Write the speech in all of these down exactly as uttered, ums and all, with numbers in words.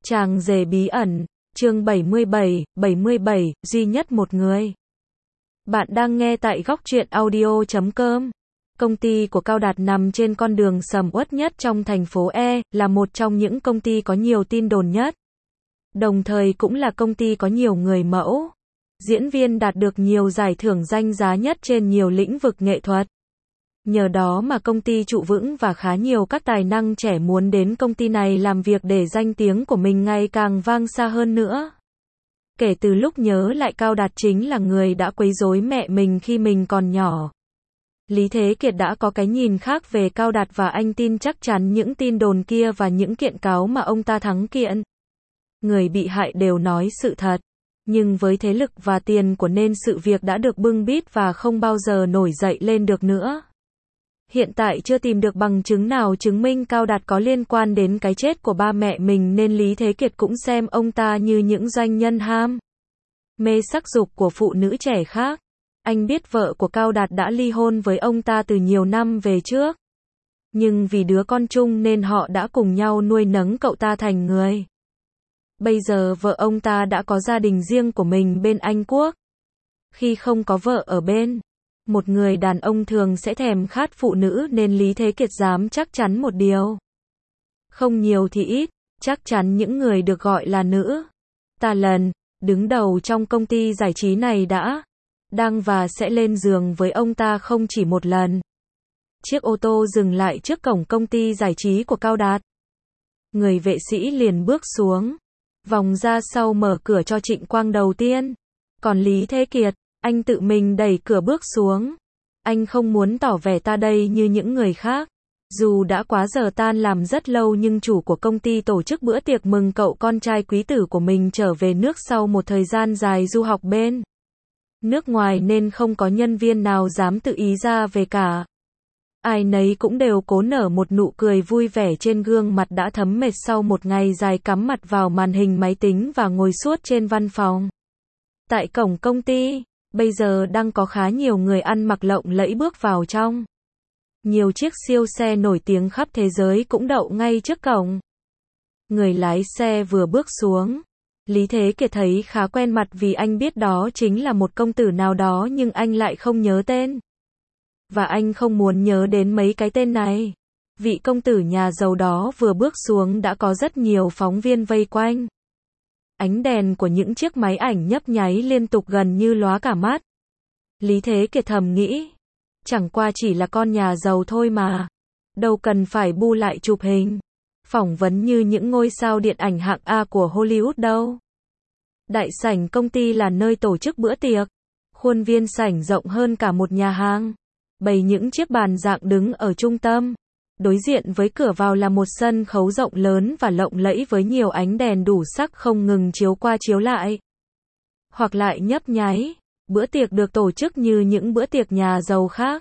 Chàng rể bí ẩn, chương bảy mươi bảy, bảy mươi bảy, duy nhất một người. Bạn đang nghe tại góc truyện audio chấm com. Công ty của Cao Đạt nằm trên con đường sầm uất nhất trong thành phố E, là một trong những công ty có nhiều tin đồn nhất. Đồng thời cũng là công ty có nhiều người mẫu, diễn viên đạt được nhiều giải thưởng danh giá nhất trên nhiều lĩnh vực nghệ thuật. Nhờ đó mà công ty trụ vững và khá nhiều các tài năng trẻ muốn đến công ty này làm việc để danh tiếng của mình ngày càng vang xa hơn nữa. Kể từ lúc nhớ lại Cao Đạt chính là người đã quấy rối mẹ mình khi mình còn nhỏ. Lý Thế Kiệt đã có cái nhìn khác về Cao Đạt và anh tin chắc chắn những tin đồn kia và những kiện cáo mà ông ta thắng kiện. Người bị hại đều nói sự thật. Nhưng với thế lực và tiền của nên sự việc đã được bưng bít và không bao giờ nổi dậy lên được nữa. Hiện tại chưa tìm được bằng chứng nào chứng minh Cao Đạt có liên quan đến cái chết của ba mẹ mình nên Lý Thế Kiệt cũng xem ông ta như những doanh nhân ham mê sắc dục của phụ nữ trẻ khác. Anh biết vợ của Cao Đạt đã ly hôn với ông ta từ nhiều năm về trước. Nhưng vì đứa con chung nên họ đã cùng nhau nuôi nấng cậu ta thành người. Bây giờ vợ ông ta đã có gia đình riêng của mình bên Anh Quốc. Khi không có vợ ở bên, một người đàn ông thường sẽ thèm khát phụ nữ nên Lý Thế Kiệt dám chắc chắn một điều. Không nhiều thì ít, chắc chắn những người được gọi là nữ tà lần, đứng đầu trong công ty giải trí này đã, đang và sẽ lên giường với ông ta không chỉ một lần. Chiếc ô tô dừng lại trước cổng công ty giải trí của Cao Đạt. Người vệ sĩ liền bước xuống, vòng ra sau mở cửa cho Trịnh Quang đầu tiên. Còn Lý Thế Kiệt, anh tự mình đẩy cửa bước xuống. Anh không muốn tỏ vẻ ta đây như những người khác. Dù đã quá giờ tan làm rất lâu nhưng chủ của công ty tổ chức bữa tiệc mừng cậu con trai quý tử của mình trở về nước sau một thời gian dài du học bên nước ngoài nên không có nhân viên nào dám tự ý ra về cả. Ai nấy cũng đều cố nở một nụ cười vui vẻ trên gương mặt đã thấm mệt sau một ngày dài cắm mặt vào màn hình máy tính và ngồi suốt trên văn phòng. Tại cổng công ty, bây giờ đang có khá nhiều người ăn mặc lộng lẫy bước vào trong. Nhiều chiếc siêu xe nổi tiếng khắp thế giới cũng đậu ngay trước cổng. Người lái xe vừa bước xuống, Lý Thế Kiệt thấy khá quen mặt vì anh biết đó chính là một công tử nào đó nhưng anh lại không nhớ tên. Và anh không muốn nhớ đến mấy cái tên này. Vị công tử nhà giàu đó vừa bước xuống đã có rất nhiều phóng viên vây quanh. Ánh đèn của những chiếc máy ảnh nhấp nháy liên tục gần như lóa cả mắt. Lý Thế Kiệt thầm nghĩ, chẳng qua chỉ là con nhà giàu thôi mà. Đâu cần phải bu lại chụp hình, phỏng vấn như những ngôi sao điện ảnh hạng A của Hollywood đâu. Đại sảnh công ty là nơi tổ chức bữa tiệc. Khuôn viên sảnh rộng hơn cả một nhà hàng. Bày những chiếc bàn dạng đứng ở trung tâm. Đối diện với cửa vào là một sân khấu rộng lớn và lộng lẫy với nhiều ánh đèn đủ sắc không ngừng chiếu qua chiếu lại. Hoặc lại nhấp nháy. Bữa tiệc được tổ chức như những bữa tiệc nhà giàu khác.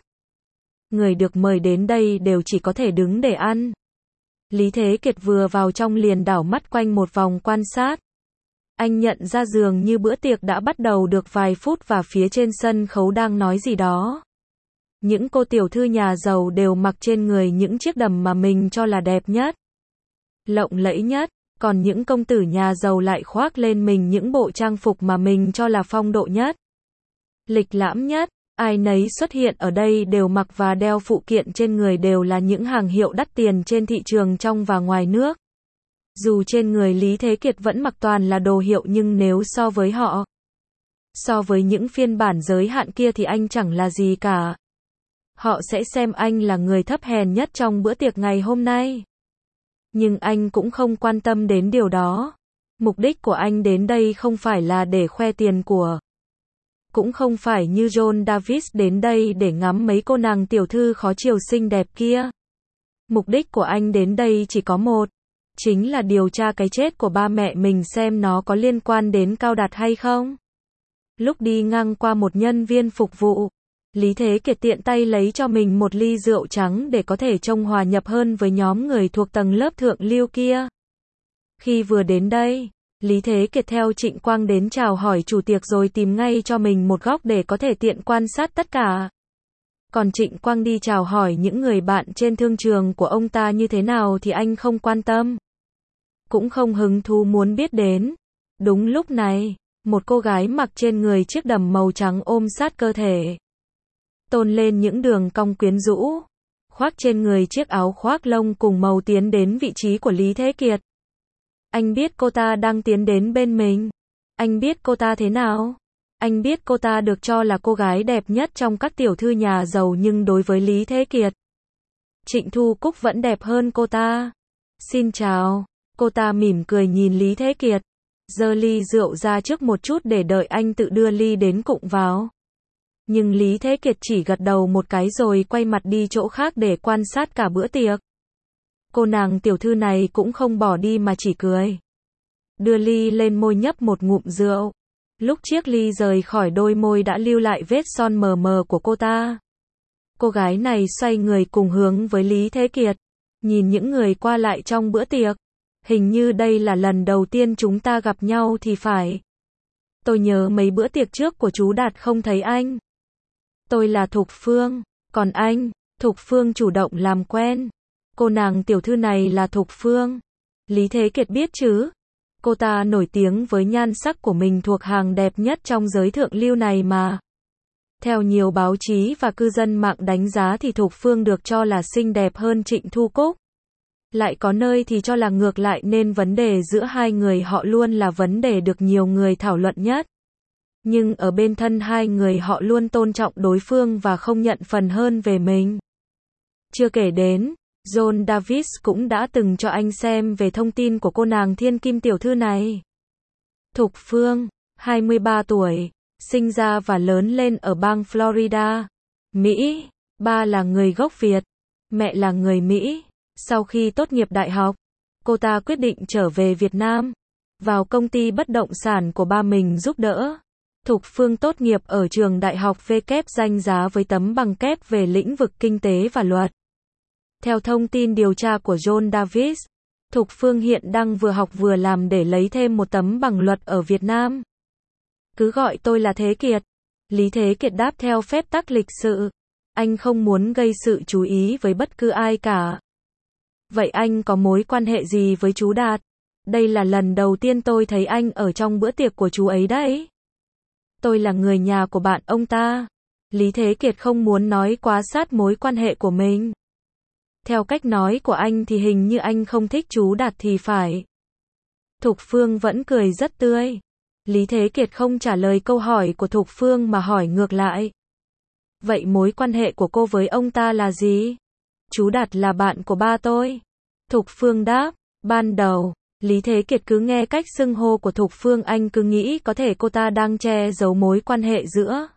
Người được mời đến đây đều chỉ có thể đứng để ăn. Lý Thế Kiệt vừa vào trong liền đảo mắt quanh một vòng quan sát. Anh nhận ra dường như bữa tiệc đã bắt đầu được vài phút và phía trên sân khấu đang nói gì đó. Những cô tiểu thư nhà giàu đều mặc trên người những chiếc đầm mà mình cho là đẹp nhất, lộng lẫy nhất, còn những công tử nhà giàu lại khoác lên mình những bộ trang phục mà mình cho là phong độ nhất, lịch lãm nhất. Ai nấy xuất hiện ở đây đều mặc và đeo phụ kiện trên người đều là những hàng hiệu đắt tiền trên thị trường trong và ngoài nước. Dù trên người Lý Thế Kiệt vẫn mặc toàn là đồ hiệu nhưng nếu so với họ, so với những phiên bản giới hạn kia thì anh chẳng là gì cả. Họ sẽ xem anh là người thấp hèn nhất trong bữa tiệc ngày hôm nay. Nhưng anh cũng không quan tâm đến điều đó. Mục đích của anh đến đây không phải là để khoe tiền của. Cũng không phải như John Davis đến đây để ngắm mấy cô nàng tiểu thư khó chiều xinh đẹp kia. Mục đích của anh đến đây chỉ có một. Chính là điều tra cái chết của ba mẹ mình xem nó có liên quan đến Cao Đạt hay không. Lúc đi ngang qua một nhân viên phục vụ, Lý Thế Kiệt tiện tay lấy cho mình một ly rượu trắng để có thể trông hòa nhập hơn với nhóm người thuộc tầng lớp thượng lưu kia. Khi vừa đến đây, Lý Thế Kiệt theo Trịnh Quang đến chào hỏi chủ tiệc rồi tìm ngay cho mình một góc để có thể tiện quan sát tất cả. Còn Trịnh Quang đi chào hỏi những người bạn trên thương trường của ông ta như thế nào thì anh không quan tâm. cũng không hứng thú muốn biết đến. Đúng lúc này, một cô gái mặc trên người chiếc đầm màu trắng ôm sát cơ thể, tôn lên những đường cong quyến rũ, khoác trên người chiếc áo khoác lông cùng màu tiến đến vị trí của Lý Thế Kiệt. Anh biết cô ta đang tiến đến bên mình. Anh biết cô ta thế nào. Anh biết cô ta được cho là cô gái đẹp nhất trong các tiểu thư nhà giàu, nhưng đối với Lý Thế Kiệt, Trịnh Thu Cúc vẫn đẹp hơn cô ta. Xin chào. Cô ta mỉm cười nhìn Lý Thế Kiệt, giơ ly rượu ra trước một chút để đợi anh tự đưa ly đến cụng vào. Nhưng Lý Thế Kiệt chỉ gật đầu một cái rồi quay mặt đi chỗ khác để quan sát cả bữa tiệc. Cô nàng tiểu thư này cũng không bỏ đi mà chỉ cười, đưa ly lên môi nhấp một ngụm rượu. Lúc chiếc ly rời khỏi đôi môi đã lưu lại vết son mờ mờ của cô ta. Cô gái này xoay người cùng hướng với Lý Thế Kiệt, nhìn những người qua lại trong bữa tiệc. Hình như đây là lần đầu tiên chúng ta gặp nhau thì phải. Tôi nhớ mấy bữa tiệc trước của chú Đạt không thấy anh. Tôi là Thục Phương, còn anh? Thục Phương chủ động làm quen. Cô nàng tiểu thư này là Thục Phương. Lý Thế Kiệt biết chứ? Cô ta nổi tiếng với nhan sắc của mình thuộc hàng đẹp nhất trong giới thượng lưu này mà. Theo nhiều báo chí và cư dân mạng đánh giá thì Thục Phương được cho là xinh đẹp hơn Trịnh Thu Cúc. Lại có nơi thì cho là ngược lại, nên vấn đề giữa hai người họ luôn là vấn đề được nhiều người thảo luận nhất. Nhưng ở bên thân hai người họ luôn tôn trọng đối phương và không nhận phần hơn về mình. Chưa kể đến, John Davis cũng đã từng cho anh xem về thông tin của cô nàng thiên kim tiểu thư này. Thục Phương, hai mươi ba tuổi, sinh ra và lớn lên ở bang Florida, Mỹ. Ba là người gốc Việt, mẹ là người Mỹ. Sau khi tốt nghiệp đại học, cô ta quyết định trở về Việt Nam, vào công ty bất động sản của ba mình giúp đỡ. Thục Phương tốt nghiệp ở trường đại học V kép danh giá với tấm bằng kép về lĩnh vực kinh tế và luật. Theo thông tin điều tra của John Davis, Thục Phương hiện đang vừa học vừa làm để lấy thêm một tấm bằng luật ở Việt Nam. Cứ gọi tôi là Thế Kiệt. Lý Thế Kiệt đáp theo phép tắc lịch sự. Anh không muốn gây sự chú ý với bất cứ ai cả. Vậy anh có mối quan hệ gì với chú Đạt? Đây là lần đầu tiên tôi thấy anh ở trong bữa tiệc của chú ấy đấy. Tôi là người nhà của bạn ông ta. Lý Thế Kiệt không muốn nói quá sát mối quan hệ của mình. Theo cách nói của anh thì hình như anh không thích chú Đạt thì phải. Thục Phương vẫn cười rất tươi. Lý Thế Kiệt không trả lời câu hỏi của Thục Phương mà hỏi ngược lại. Vậy mối quan hệ của cô với ông ta là gì? Chú Đạt là bạn của ba tôi. Thục Phương đáp. Ban đầu, Lý Thế Kiệt cứ nghe cách xưng hô của Thục Phương anh cứ nghĩ có thể cô ta đang che giấu mối quan hệ giữa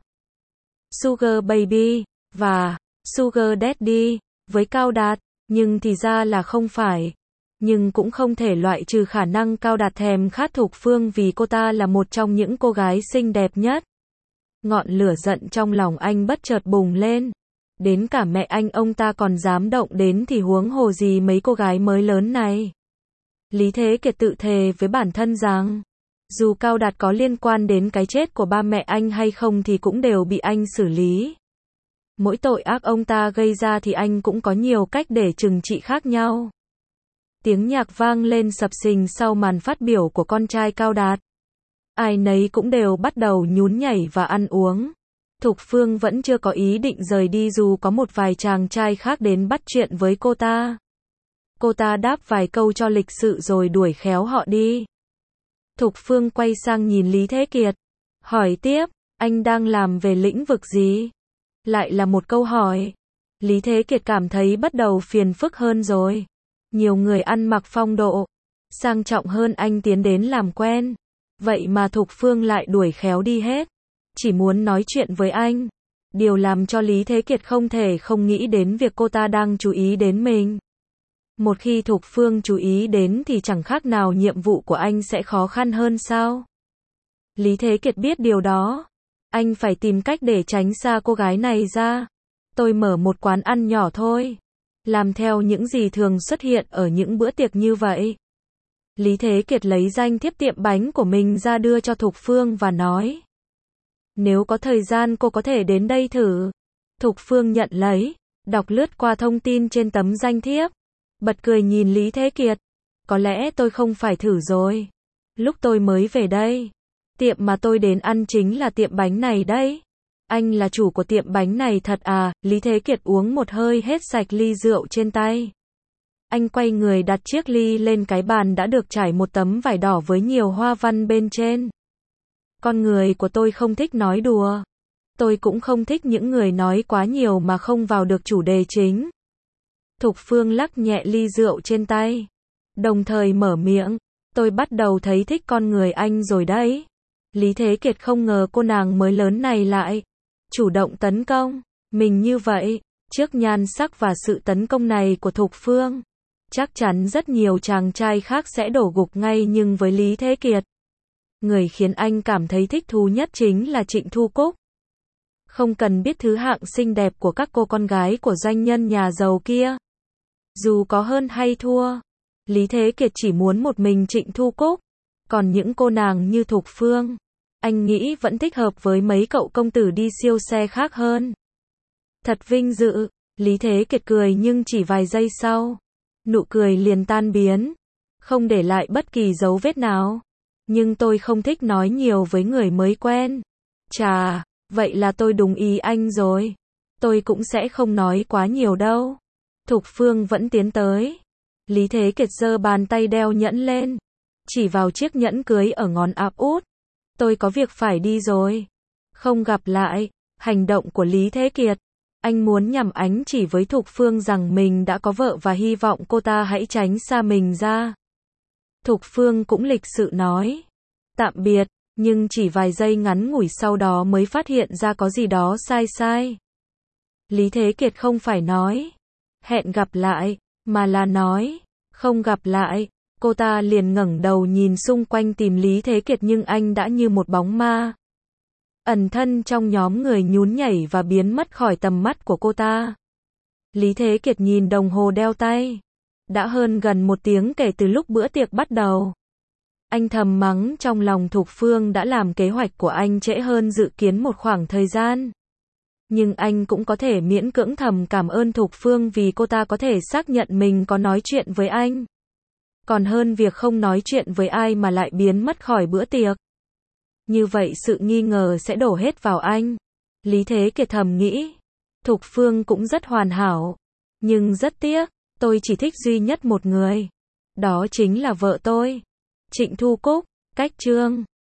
Sugar Baby và Sugar Daddy với Cao Đạt, nhưng thì ra là không phải. Nhưng cũng không thể loại trừ khả năng Cao Đạt thèm khát Thục Phương vì cô ta là một trong những cô gái xinh đẹp nhất. Ngọn lửa giận trong lòng anh bất chợt bùng lên. Đến cả mẹ anh ông ta còn dám động đến thì huống hồ gì mấy cô gái mới lớn này. Lý Thế Kiệt tự thề với bản thân rằng, dù Cao Đạt có liên quan đến cái chết của ba mẹ anh hay không thì cũng đều bị anh xử lý. Mỗi tội ác ông ta gây ra thì anh cũng có nhiều cách để trừng trị khác nhau. Tiếng nhạc vang lên sập sình sau màn phát biểu của con trai Cao Đạt. Ai nấy cũng đều bắt đầu nhún nhảy và ăn uống. Thục Phương vẫn chưa có ý định rời đi dù có một vài chàng trai khác đến bắt chuyện với cô ta. Cô ta đáp vài câu cho lịch sự rồi đuổi khéo họ đi. Thục Phương quay sang nhìn Lý Thế Kiệt, hỏi tiếp, anh đang làm về lĩnh vực gì? Lại là một câu hỏi. Lý Thế Kiệt cảm thấy bắt đầu phiền phức hơn rồi. Nhiều người ăn mặc phong độ, sang trọng hơn anh tiến đến làm quen. Vậy mà Thục Phương lại đuổi khéo đi hết. Chỉ muốn nói chuyện với anh. Điều làm cho Lý Thế Kiệt không thể không nghĩ đến việc cô ta đang chú ý đến mình. Một khi Thục Phương chú ý đến thì chẳng khác nào nhiệm vụ của anh sẽ khó khăn hơn sao? Lý Thế Kiệt biết điều đó. Anh phải tìm cách để tránh xa cô gái này ra. Tôi mở một quán ăn nhỏ thôi. Làm theo những gì thường xuất hiện ở những bữa tiệc như vậy. Lý Thế Kiệt lấy danh thiếp tiệm bánh của mình ra đưa cho Thục Phương và nói. Nếu có thời gian cô có thể đến đây thử. Thục Phương nhận lấy, đọc lướt qua thông tin trên tấm danh thiếp. Bật cười nhìn Lý Thế Kiệt. có lẽ tôi không phải thử rồi. Lúc tôi mới về đây, tiệm mà tôi đến ăn chính là tiệm bánh này đấy. Anh là chủ của tiệm bánh này thật à? Lý Thế Kiệt uống một hơi hết sạch ly rượu trên tay. Anh quay người đặt chiếc ly lên cái bàn đã được trải một tấm vải đỏ với nhiều hoa văn bên trên. Con người của tôi không thích nói đùa. Tôi cũng không thích những người nói quá nhiều mà không vào được chủ đề chính. Thục Phương lắc nhẹ ly rượu trên tay, đồng thời mở miệng. Tôi bắt đầu thấy thích con người anh rồi đấy. Lý Thế Kiệt không ngờ cô nàng mới lớn này lại chủ động tấn công mình như vậy. Trước nhan sắc và sự tấn công này của Thục Phương, chắc chắn rất nhiều chàng trai khác sẽ đổ gục ngay, nhưng với Lý Thế Kiệt, người khiến anh cảm thấy thích thú nhất chính là Trịnh Thu Cúc. Không cần biết thứ hạng xinh đẹp của các cô con gái của doanh nhân nhà giàu kia, dù có hơn hay thua, Lý Thế Kiệt chỉ muốn một mình Trịnh Thu Cúc. Còn những cô nàng như Thục Phương, anh nghĩ vẫn thích hợp với mấy cậu công tử đi siêu xe khác hơn. Thật vinh dự, Lý Thế Kiệt cười, nhưng chỉ vài giây sau, nụ cười liền tan biến, không để lại bất kỳ dấu vết nào. Nhưng tôi không thích nói nhiều với người mới quen. Chà, vậy là tôi đúng ý anh rồi. Tôi cũng sẽ không nói quá nhiều đâu. Thục Phương vẫn tiến tới. Lý Thế Kiệt giơ bàn tay đeo nhẫn lên, chỉ vào chiếc nhẫn cưới ở ngón áp út. Tôi có việc phải đi rồi. Không gặp lại. Hành động của Lý Thế Kiệt, anh muốn nhằm ánh chỉ với Thục Phương rằng mình đã có vợ và hy vọng cô ta hãy tránh xa mình ra. Thục Phương cũng lịch sự nói tạm biệt, nhưng chỉ vài giây ngắn ngủi sau đó mới phát hiện ra có gì đó sai sai. Lý Thế Kiệt không phải nói hẹn gặp lại, mà là nói không gặp lại. Cô ta liền ngẩng đầu nhìn xung quanh tìm Lý Thế Kiệt, nhưng anh đã như một bóng ma, ẩn thân trong nhóm người nhún nhảy và biến mất khỏi tầm mắt của cô ta. Lý Thế Kiệt nhìn đồng hồ đeo tay. Đã hơn gần một tiếng kể từ lúc bữa tiệc bắt đầu. Anh thầm mắng trong lòng Thục Phương đã làm kế hoạch của anh trễ hơn dự kiến một khoảng thời gian. Nhưng anh cũng có thể miễn cưỡng thầm cảm ơn Thục Phương vì cô ta có thể xác nhận mình có nói chuyện với anh. Còn hơn việc không nói chuyện với ai mà lại biến mất khỏi bữa tiệc. Như vậy sự nghi ngờ sẽ đổ hết vào anh. Lý Thế Kiệt thầm nghĩ. Thục Phương cũng rất hoàn hảo. Nhưng rất tiếc, tôi chỉ thích duy nhất một người. Đó chính là vợ tôi, Trịnh Thu Cúc. Cách chương